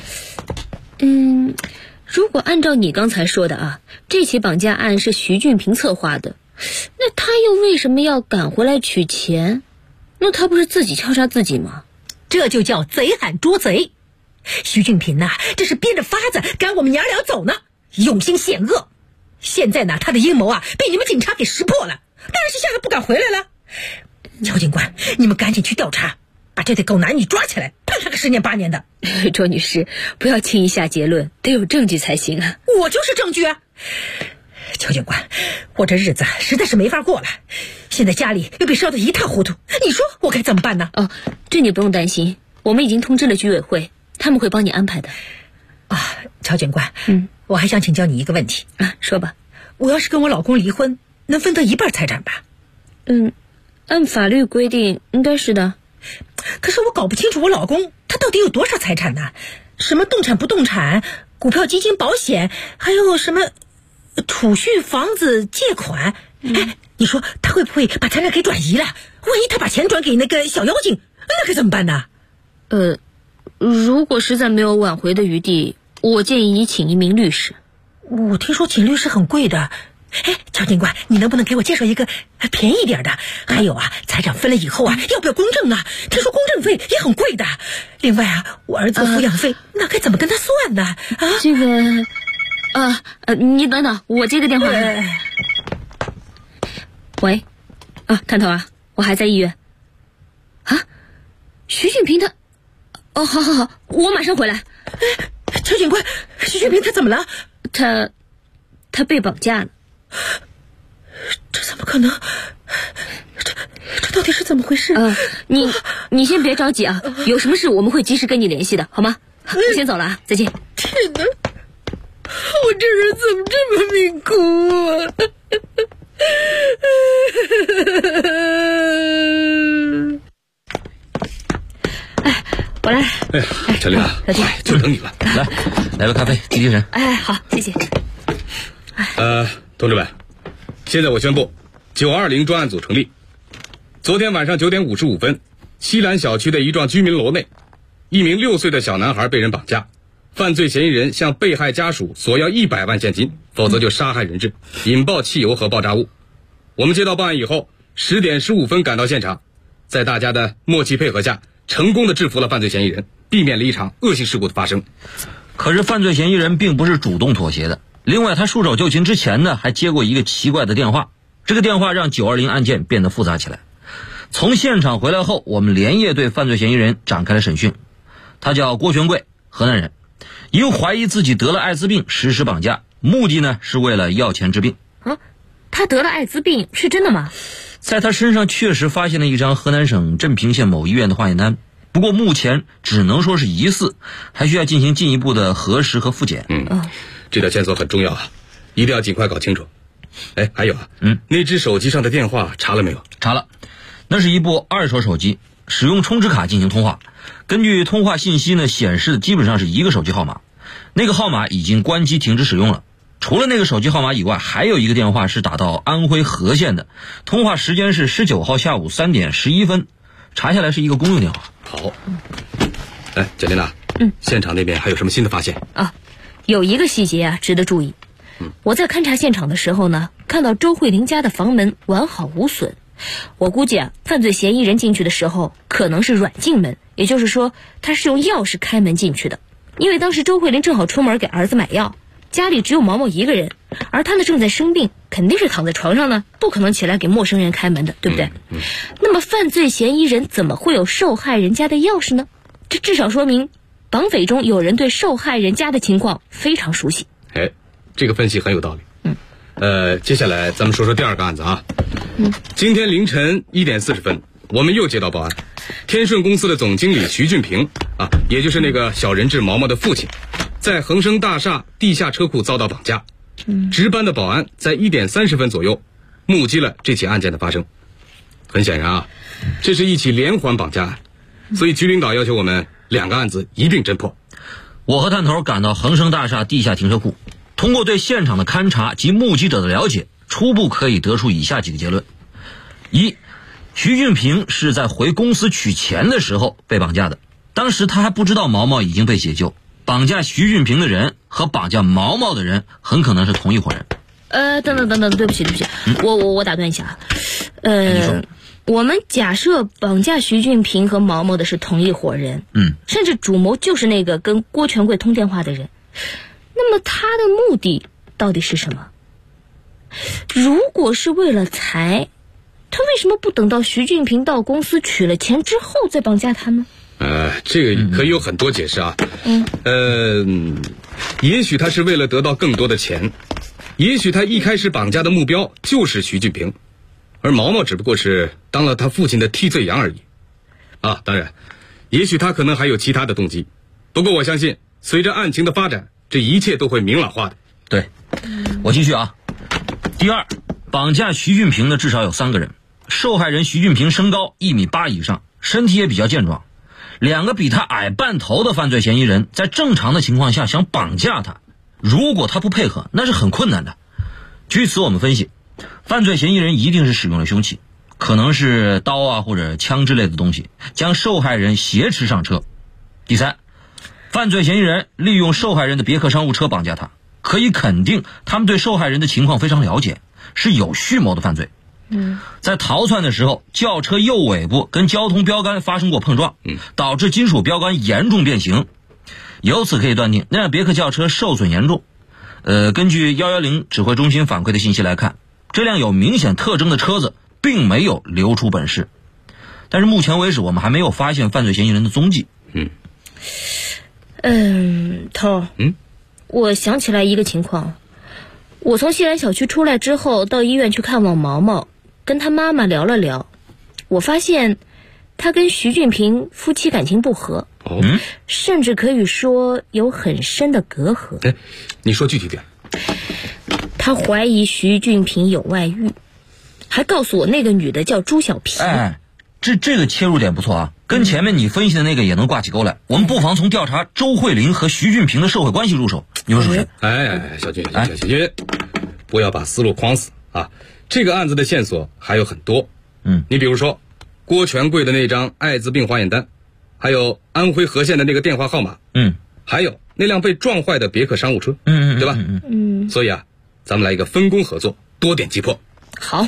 如果按照你刚才说的这起绑架案是徐俊平策划的，那他又为什么要赶回来取钱？那他不是自己敲诈自己吗？ 这就叫贼喊捉贼。徐俊平这是憋着法子赶我们娘俩走呢，用心险恶。现在他的阴谋被你们警察给识破了，当然是吓得不敢回来了。乔警官，你们赶紧去调查，把这对狗男女抓起来，判他个10年8年的。 周女士，不要轻易下结论，得有证据才行啊。 我就是证据乔警官，我这日子实在是没法过了，现在家里又被烧得一塌糊涂，你说我该怎么办呢？ 这你不用担心，我们已经通知了居委会，他们会帮你安排的。 乔警官，我还想请教你一个问题。 说吧。 我要是跟我老公离婚，能分得一半财产吧？ 按法律规定应该是的。 可是我搞不清楚我老公他到底有多少财产呢？什么动产不动产、股票基金保险，还有什么储蓄、房子、借款。你说他会不会把财产给转移了？万一他把钱转给那个小妖精，那该怎么办呢？ 如果实在没有挽回的余地，我建议你请一名律师。 我听说请律师很贵的。乔警官，你能不能给我介绍一个便宜点的？还有财产分了以后要不要公证啊？听说公证费也很贵的。另外我儿子的抚养费那该怎么跟他算呢？ 这个你等等，我接个电话。喂，探头我还在医院。徐俊平他，好，我马上回来。 乔警官，徐俊平他怎么了？ 他被绑架了。 这怎么可能？这到底是怎么回事？ 你先别着急有什么事我们会及时跟你联系的，好吗？我先走了再见。 天哪，我这人怎么这么命苦我来。 小丽小弟， 就等你了。来杯咖啡，提提神。 好，谢谢。 同志们，现在我宣布920专案组成立。昨天晚上9点55分，西兰小区的一幢居民楼内，一名6岁的小男孩被人绑架，犯罪嫌疑人向被害家属索要100万现金，否则就杀害人质，引爆汽油和爆炸物。我们接到报案以后10点15分赶到现场，在大家的默契配合下，成功的制服了犯罪嫌疑人，避免了一场恶性事故的发生。 可是犯罪嫌疑人并不是主动妥协的。另外他束手就擒之前呢，还接过一个奇怪的电话，这个电话让920案件变得复杂起来。从现场回来后，我们连夜对犯罪嫌疑人展开了审讯。他叫郭全贵，河南人，因怀疑自己得了艾滋病实施绑架，目的呢是为了要钱治病。 他得了艾滋病是真的吗？ 在他身上确实发现了一张河南省镇平县某医院的化验单，不过目前只能说是疑似，还需要进行进一步的核实和复检。 这条线索很重要一定要尽快搞清楚。还有那只手机上的电话查了没有？ 查了，那是一部2手手机，使用充值卡进行通话。根据通话信息呢，显示的基本上是一个手机号码，那个号码已经关机停止使用了。除了那个手机号码以外，还有一个电话是打到安徽和县的，通话时间是19号下午3点11分，查下来是一个公用电话。 好，贾琳娜，现场那边还有什么新的发现？ 有一个细节值得注意。我在勘察现场的时候呢，看到周慧玲家的房门完好无损。我估计犯罪嫌疑人进去的时候可能是软进门，也就是说他是用钥匙开门进去的。因为当时周慧玲正好出门给儿子买药，家里只有毛毛一个人，而他呢正在生病，肯定是躺在床上呢，不可能起来给陌生人开门的，对不对？那么犯罪嫌疑人怎么会有受害人家的钥匙呢？这至少说明绑匪中有人对受害人家的情况非常熟悉。 这个分析很有道理。接下来咱们说说第二个案子今天凌晨1点40分，我们又接到报案，天顺公司的总经理徐俊平也就是那个小人质毛毛的父亲，在恒生大厦地下车库遭到绑架。值班的保安在1点30分左右目击了这起案件的发生。很显然这是一起连环绑架案，所以局领导要求我们2个案子一并侦破。 我和探头赶到恒生大厦地下停车库，通过对现场的勘查及目击者的了解，初步可以得出以下几个结论：一，徐俊平是在回公司取钱的时候被绑架的，当时他还不知道毛毛已经被解救，绑架徐俊平的人和绑架毛毛的人很可能是同一伙人。 等等，对不起，我打断一下我们假设绑架徐俊平和毛毛的是同一伙人，甚至主谋就是那个跟郭全贵通电话的人，那么他的目的到底是什么？如果是为了财，他为什么不等到徐俊平到公司取了钱之后再绑架他呢？ 这个可以有很多解释也许他是为了得到更多的钱，也许他一开始绑架的目标就是徐俊平，而毛毛只不过是当了他父亲的替罪羊而已。当然也许他可能还有其他的动机，不过我相信随着案情的发展，这一切都会明朗化的。 对，我继续第二，绑架徐俊平的至少有3个人，受害人徐俊平身高1.8米以上，身体也比较健壮，2个比他矮半头的犯罪嫌疑人在正常的情况下想绑架他，如果他不配合，那是很困难的。据此我们分析，犯罪嫌疑人一定是使用了凶器，可能是刀啊或者枪之类的东西，将受害人挟持上车。第三，犯罪嫌疑人利用受害人的别克商务车绑架他，可以肯定他们对受害人的情况非常了解，是有蓄谋的犯罪。在逃窜的时候，轿车右尾部跟交通标杆发生过碰撞，导致金属标杆严重变形，由此可以断定那辆别克轿车受损严重。根据110指挥中心反馈的信息来看，这辆有明显特征的车子并没有流出本市，但是目前为止我们还没有发现犯罪嫌疑人的踪迹。 头，我想起来一个情况，我从西兰小区出来之后，到医院去看望毛毛，跟他妈妈聊了聊，我发现他跟徐俊平夫妻感情不和，甚至可以说有很深的隔阂。 你说具体点。 他怀疑徐俊平有外遇，还告诉我那个女的叫朱小平。 这个切入点不错啊，跟前面你分析的那个也能挂起钩来。我们不妨从调查周慧玲和徐俊平的社会关系入手，你说是不是？ 小军，不要把思路框死啊！这个案子的线索还有很多。你比如说郭全贵的那张艾滋病化验单，还有安徽和县的那个电话号码，还有那辆被撞坏的别克商务车，对吧？所以啊，咱们来一个分工合作，多点击破。 好。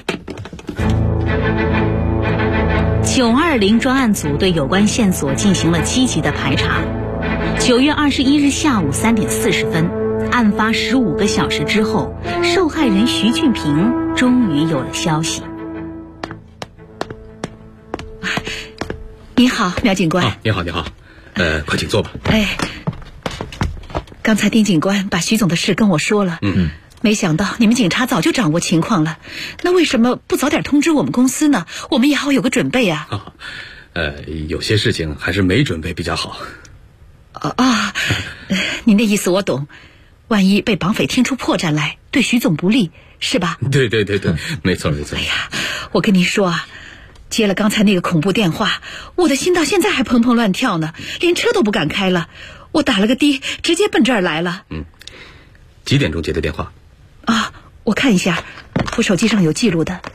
920专案组对有关线索进行了积极的排查。9月21日下午3点40分，案发15个小时之后，受害人徐俊平终于有了消息。 你好，苗警官。 你好。快请坐吧。 刚才丁警官把徐总的事跟我说了。没想到你们警察早就掌握情况了，那为什么不早点通知我们公司呢？我们也好有个准备啊。 有些事情还是没准备比较好。 您的意思我懂，万一被绑匪听出破绽来，对徐总不利，是吧？ 对，没错。 我跟您说啊，接了刚才那个恐怖电话，我的心到现在还砰砰乱跳呢，连车都不敢开了。我打了个的，直接奔这儿来了。 几点钟接的电话？ 我看一下，我手机上有记录的。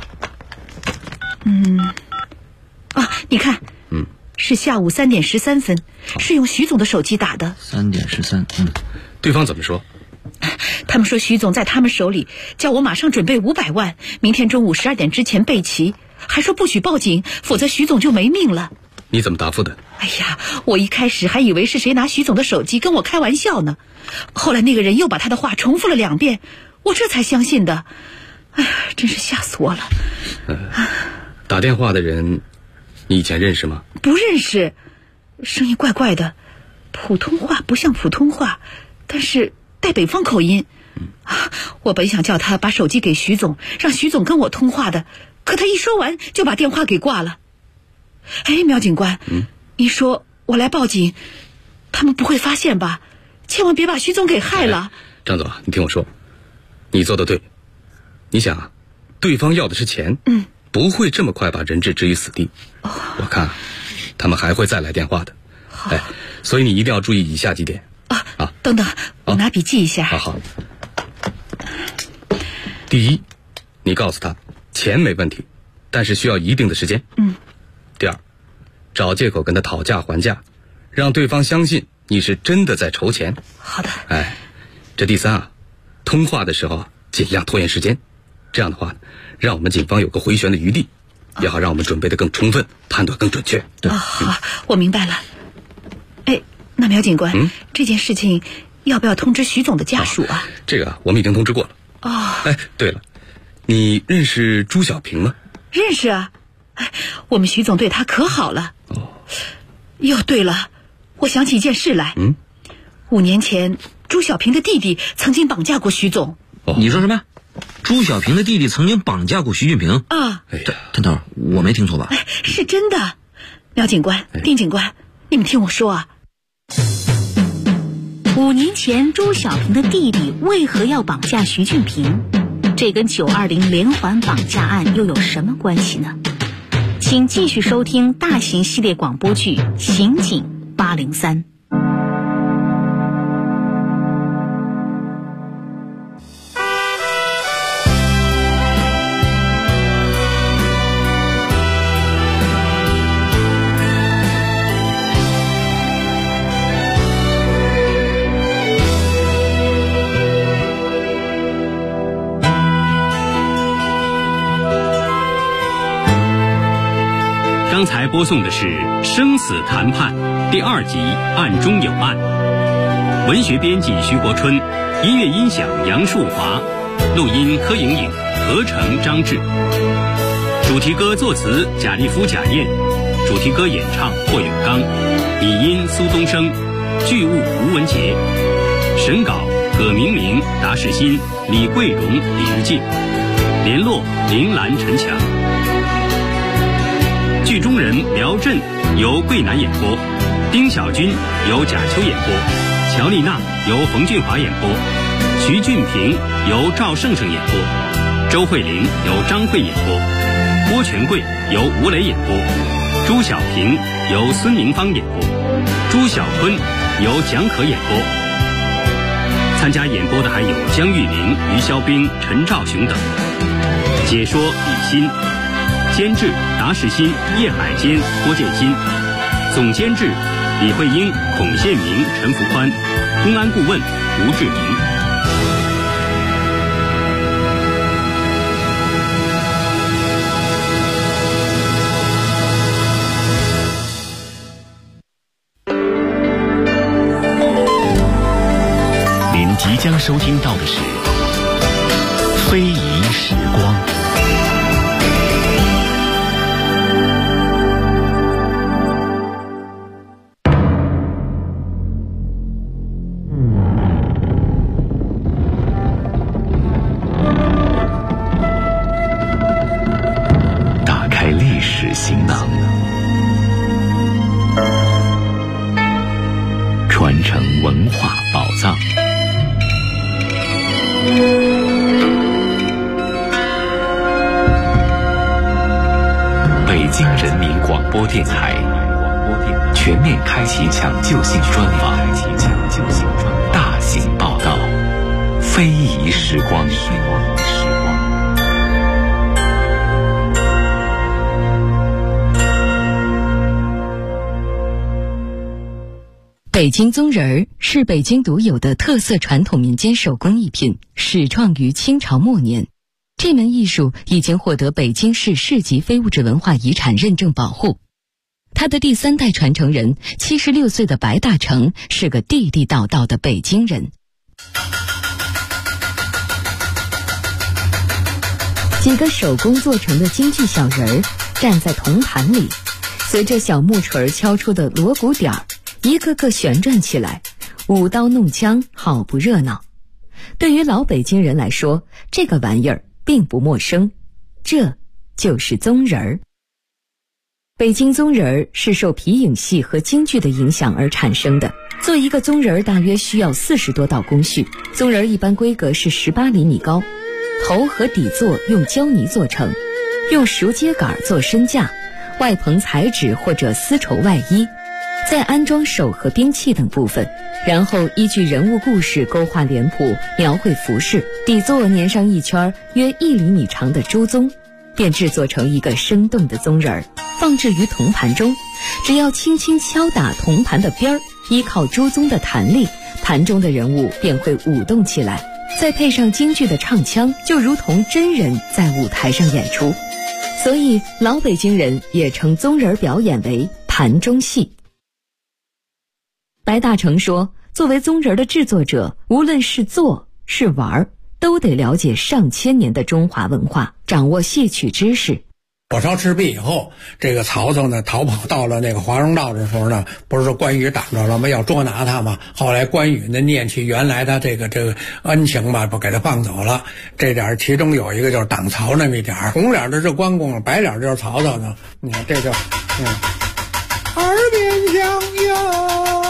你看，是下午3点13分，是用徐总的手机打的。 3点13， 对方怎么说？ 他们说徐总在他们手里，叫我马上准备500万，明天中午12点之前备齐，还说不许报警，否则徐总就没命了。 你怎么答复的？ 我一开始还以为是谁拿徐总的手机跟我开玩笑呢，后来那个人又把他的话重复了2遍，我这才相信的。真是吓死我了。 打电话的人你以前认识吗？ 不认识，声音怪怪的，普通话不像普通话，但是带北方口音。我本想叫他把手机给徐总，让徐总跟我通话的，可他一说完就把电话给挂了。苗警官，你说我来报警，他们不会发现吧？千万别把徐总给害了。 张总，你听我说，你做得对。你想啊，对方要的是钱，不会这么快把人质置于死地。我看他们还会再来电话的。所以你一定要注意以下几点。 等等，我拿笔记一下。 好。第一，你告诉他钱没问题，但是需要一定的时间。第二，找借口跟他讨价还价，让对方相信你是真的在筹钱。 好的。 这第三啊，通话的时候尽量拖延时间，这样的话让我们警方有个回旋的余地，也好让我们准备的更充分，判断更准确。 好，我明白了。那苗警官，这件事情要不要通知徐总的家属啊？ 这个我们已经通知过了。对了，你认识朱小平吗？ 认识啊，我们徐总对他可好了。对了，我想起一件事来。5年前朱小平的弟弟曾经绑架过徐总。 你说什么？朱小平的弟弟曾经绑架过徐俊平？探头，我没听错吧？ 是真的。苗警官、丁警官，你们听我说啊。 5年前朱小平的弟弟为何要绑架徐俊平？这这跟920连环绑架案又有什么关系呢？请继续收听大型系列广播剧《刑警803》。 刚才播送的是《生死谈判》第2集《案中有案》，文学编辑徐国春，音乐音响杨树华，录音柯莹莹，合成张志。主题歌作词贾立夫、贾燕，主题歌演唱霍永刚，拟音苏东升，剧务吴文杰，审稿葛明明、达世新、李桂荣、李日进，联络林兰、陈强。剧中人苗震由桂南演播，丁小军由贾秋演播，乔丽娜由冯俊华演播，徐俊平由赵胜胜演播，周慧玲由张慧演播，郭全贵由吴磊演播，朱小平由孙明芳演播，朱小坤由蒋可演播。参加演播的还有江玉林、于肖兵、陈兆雄等。解说李欣，监制达世新、叶海坚、郭建新，总监制李慧英、孔宪明、陈福宽，公安顾问吴志明。 您即将收听到的是《非遗时光》。打开历史行囊，传承文化宝藏。北京人民广播电台全面开启抢救性专访，大型报道，非遗时光。 北京宗人儿是北京独有的特色传统民间手工艺品，始创于清朝末年。这门艺术已经获得北京市市级非物质文化遗产认证保护。他的第3代传承人76岁的白大成是个地地道道的北京人。几个手工做成的京剧小人儿站在铜盘里，随着小木锤敲出的锣鼓点儿，一个个旋转起来，舞刀弄枪，好不热闹。对于老北京人来说，这个玩意儿并不陌生，这就是宗人儿。北京宗人儿是受皮影戏和京剧的影响而产生的。做一个宗人儿大约需要40多道工序，宗人儿一般规格是18厘米高，头和底座用胶泥做成，用熟秸秆做身架，外棚彩纸或者丝绸外衣，再安装手和兵器等部分，然后依据人物故事勾画脸谱，描绘服饰，底座粘上一圈约1厘米长的猪鬃，便制作成一个生动的宗人儿，放置于铜盘中。只要轻轻敲打铜盘的边儿，依靠猪鬃的弹力，盘中的人物便会舞动起来，再配上京剧的唱腔，就如同真人在舞台上演出。所以老北京人也称宗人表演为盘中戏。白大成说，作为宗人的制作者，无论是做是玩，都得了解上千年的中华文化，掌握戏曲知识。 火烧赤壁以后，这个曹操呢逃跑到了那个华容道的时候呢，不是说关羽挡着了吗？要捉拿他嘛。后来关羽呢念起原来他这个恩情嘛，不给他放走了。这点其中有一个就是挡曹那么一点，红脸的是关公，白脸就是曹操呢。你看这就耳边响哟。 第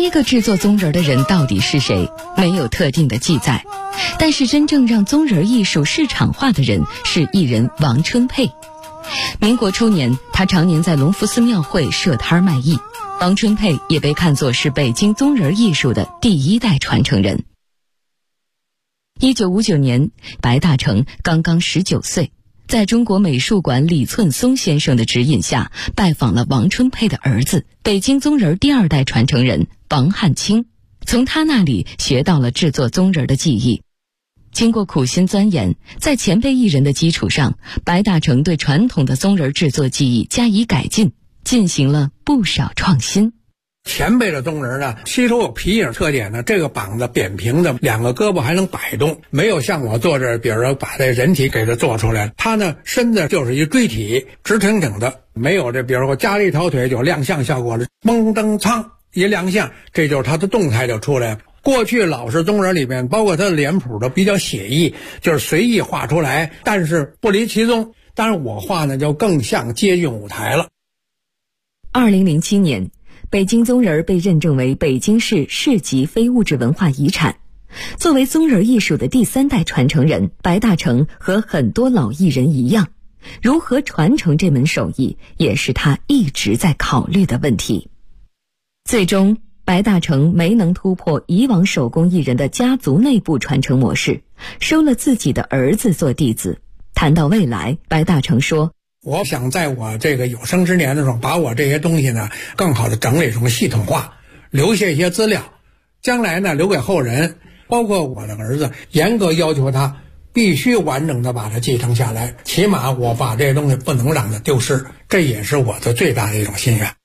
一个制作棕人的人到底是谁，没有特定的记载。但是真正让棕人艺术市场化的人是艺人王春佩。民国初年，他常年在隆福寺庙会设摊卖艺。王春佩也被看作是北京棕人艺术的第一代传承人。1959年，白大成刚刚19岁，在中国美术馆李寸松先生的指引下，拜访了王春佩的儿子，北京棕人第二代传承人王汉卿，从他那里学到了制作棕人的技艺。经过苦心钻研，在前辈艺人的基础上，白大成对传统的棕人制作技艺加以改进，进行了不少创新。 前辈的棕人呢，吸收有皮影特点呢，这个膀子扁平的，两个胳膊还能摆动，没有像我做这，比如说把这人体给它做出来，他呢身子就是一锥体，直挺挺的，没有这比如说加了一条腿就亮相效果了，嘣噔苍一亮相，这就是他的动态就出来了。过去老式棕人里面，包括他的脸谱都比较写意，就是随意画出来，但是不离其宗。当然我画呢就更像接近舞台了。 2007年，北京棕人被认证为北京市市级非物质文化遗产。作为棕人艺术的第三代传承人，白大成和很多老艺人一样，如何传承这门手艺，也是他一直在考虑的问题。最终，白大成没能突破以往手工艺人的家族内部传承模式，收了自己的儿子做弟子。谈到未来，白大成说， 我想在我这个有生之年的时候，把我这些东西呢更好的整理成系统化，留下一些资料，将来呢留给后人，包括我的儿子，严格要求他必须完整的把它继承下来，起码我把这些东西不能让它丢失，这也是我的最大的一种心愿。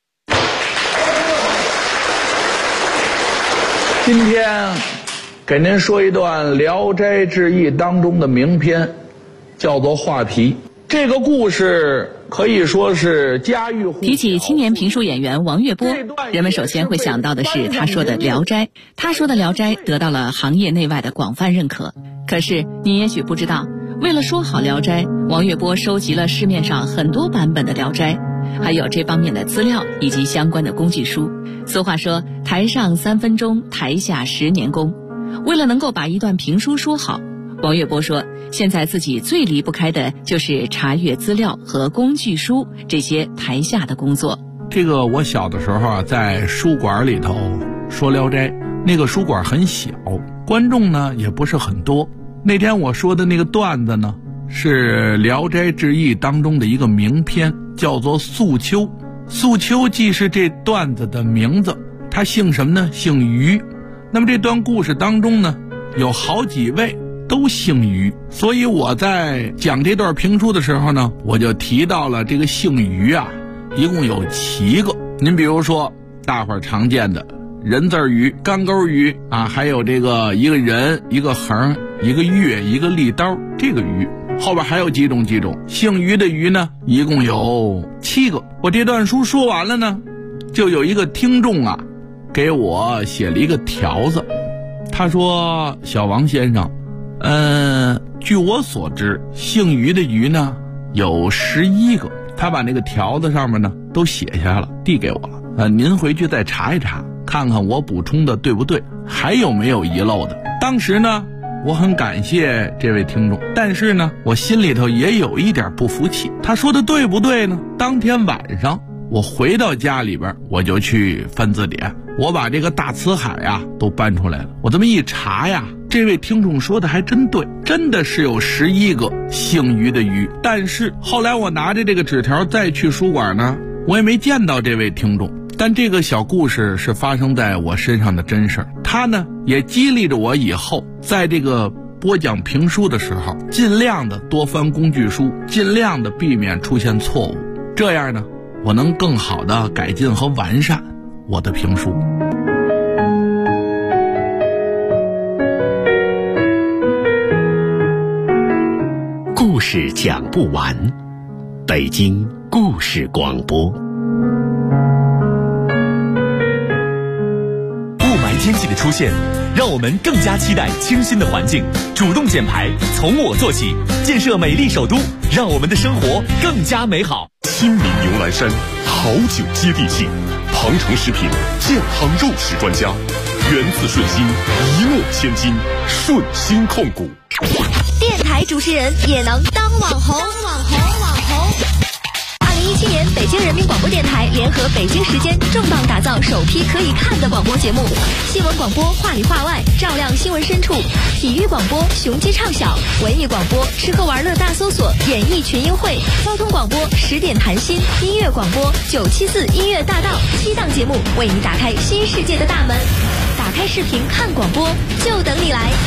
今天给您说一段《聊斋志异》当中的名篇，叫做《画皮》。这个故事可以说是家喻户晓。 提起青年评书演员王月波，人们首先会想到的是他说的《聊斋》。他说的《聊斋》得到了行业内外的广泛认可。可是你也许不知道，为了说好《聊斋》，王月波收集了市面上很多版本的《聊斋》，还有这方面的资料以及相关的工具书。俗话说，台上3分钟，台下10年功。为了能够把一段评书说好，王月波说，现在自己最离不开的就是查阅资料和工具书这些台下的工作。 这个我小的时候啊，在书馆里头说《聊斋》，那个书馆很小，观众呢也不是很多。那天我说的那个段子呢，是《聊斋志异》当中的一个名篇，叫做《素秋》。素秋既是这段子的名字，他姓什么呢？姓于。那么这段故事当中呢，有好几位都姓于，所以我在讲这段评书的时候呢，我就提到了这个姓于啊，一共有7个。您比如说大伙儿常见的人字于、干钩于啊，还有这个一个人、一个横、一个月、一个利刀，这个于后边还有几种姓于的于呢，一共有7个。我这段书说完了呢，就有一个听众啊给我写了一个条子，他说，小王先生，据我所知，姓于的于呢有11个。他把那个条子上面呢都写下来了，递给我了。您回去再查一查，看看我补充的对不对，还有没有遗漏的。当时呢，我很感谢这位听众，但是呢，我心里头也有一点不服气。他说的对不对呢？当天晚上我回到家里边，我就去翻字典，我把这个大辞海啊都搬出来了。我这么一查呀，这位听众说的还真对，真的是有11个姓于的于。但是后来我拿着这个纸条再去书馆呢，我也没见到这位听众。但这个小故事是发生在我身上的真事儿，它呢也激励着我以后在这个播讲评书的时候，尽量的多翻工具书，尽量的避免出现错误，这样呢我能更好的改进和完善我的评书。 故事讲不完，北京故事广播。天气的出现，让我们更加期待清新的环境。主动减排，从我做起，建设美丽首都，让我们的生活更加美好。 亲民游览山，好酒接地气， 庞城食品健康肉食专家，源自顺心，一诺千金，顺心控股。 电台主持人也能当网红。2017年，北京人民广播电台联合北京时间重磅打造首批可以看的广播节目：新闻广播话里话外，照亮新闻深处；体育广播雄鸡唱晓；文艺广播吃喝玩乐大搜索，演艺群英会；交通广播10点谈心；音乐广播974音乐大道。7档节目为你打开新世界的大门。打开视频看广播，就等你来。